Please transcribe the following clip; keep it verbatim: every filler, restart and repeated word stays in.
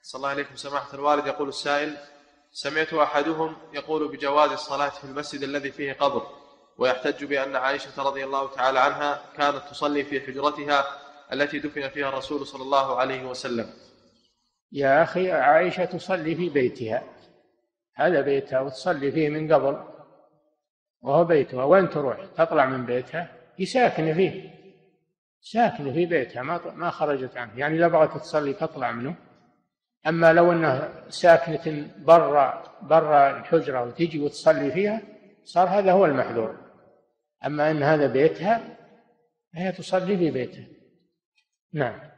صلى الله عليكم سماحة الوالد. يقول السائل: سمعت أحدهم يقول بجواز الصلاة في المسجد الذي فيه قبر، ويحتج بأن عائشة رضي الله تعالى عنها كانت تصلي في حجرتها التي دفن فيها الرسول صلى الله عليه وسلم. يا أخي، عائشة تصلي في بيتها، هذا بيتها وتصلي فيه من قبل، وهو بيتها. وين تروح تطلع من بيتها؟ هي ساكنة فيه، ساكنة في بيتها، ما ما خرجت عنه. يعني لا بغت تصلي تطلع منه. أما لو أنها ساكنة برا برا الحجرة وتجي وتصلي فيها صار هذا هو المحذور. أما أن هذا بيتها، هي تصلي في بيتها. نعم.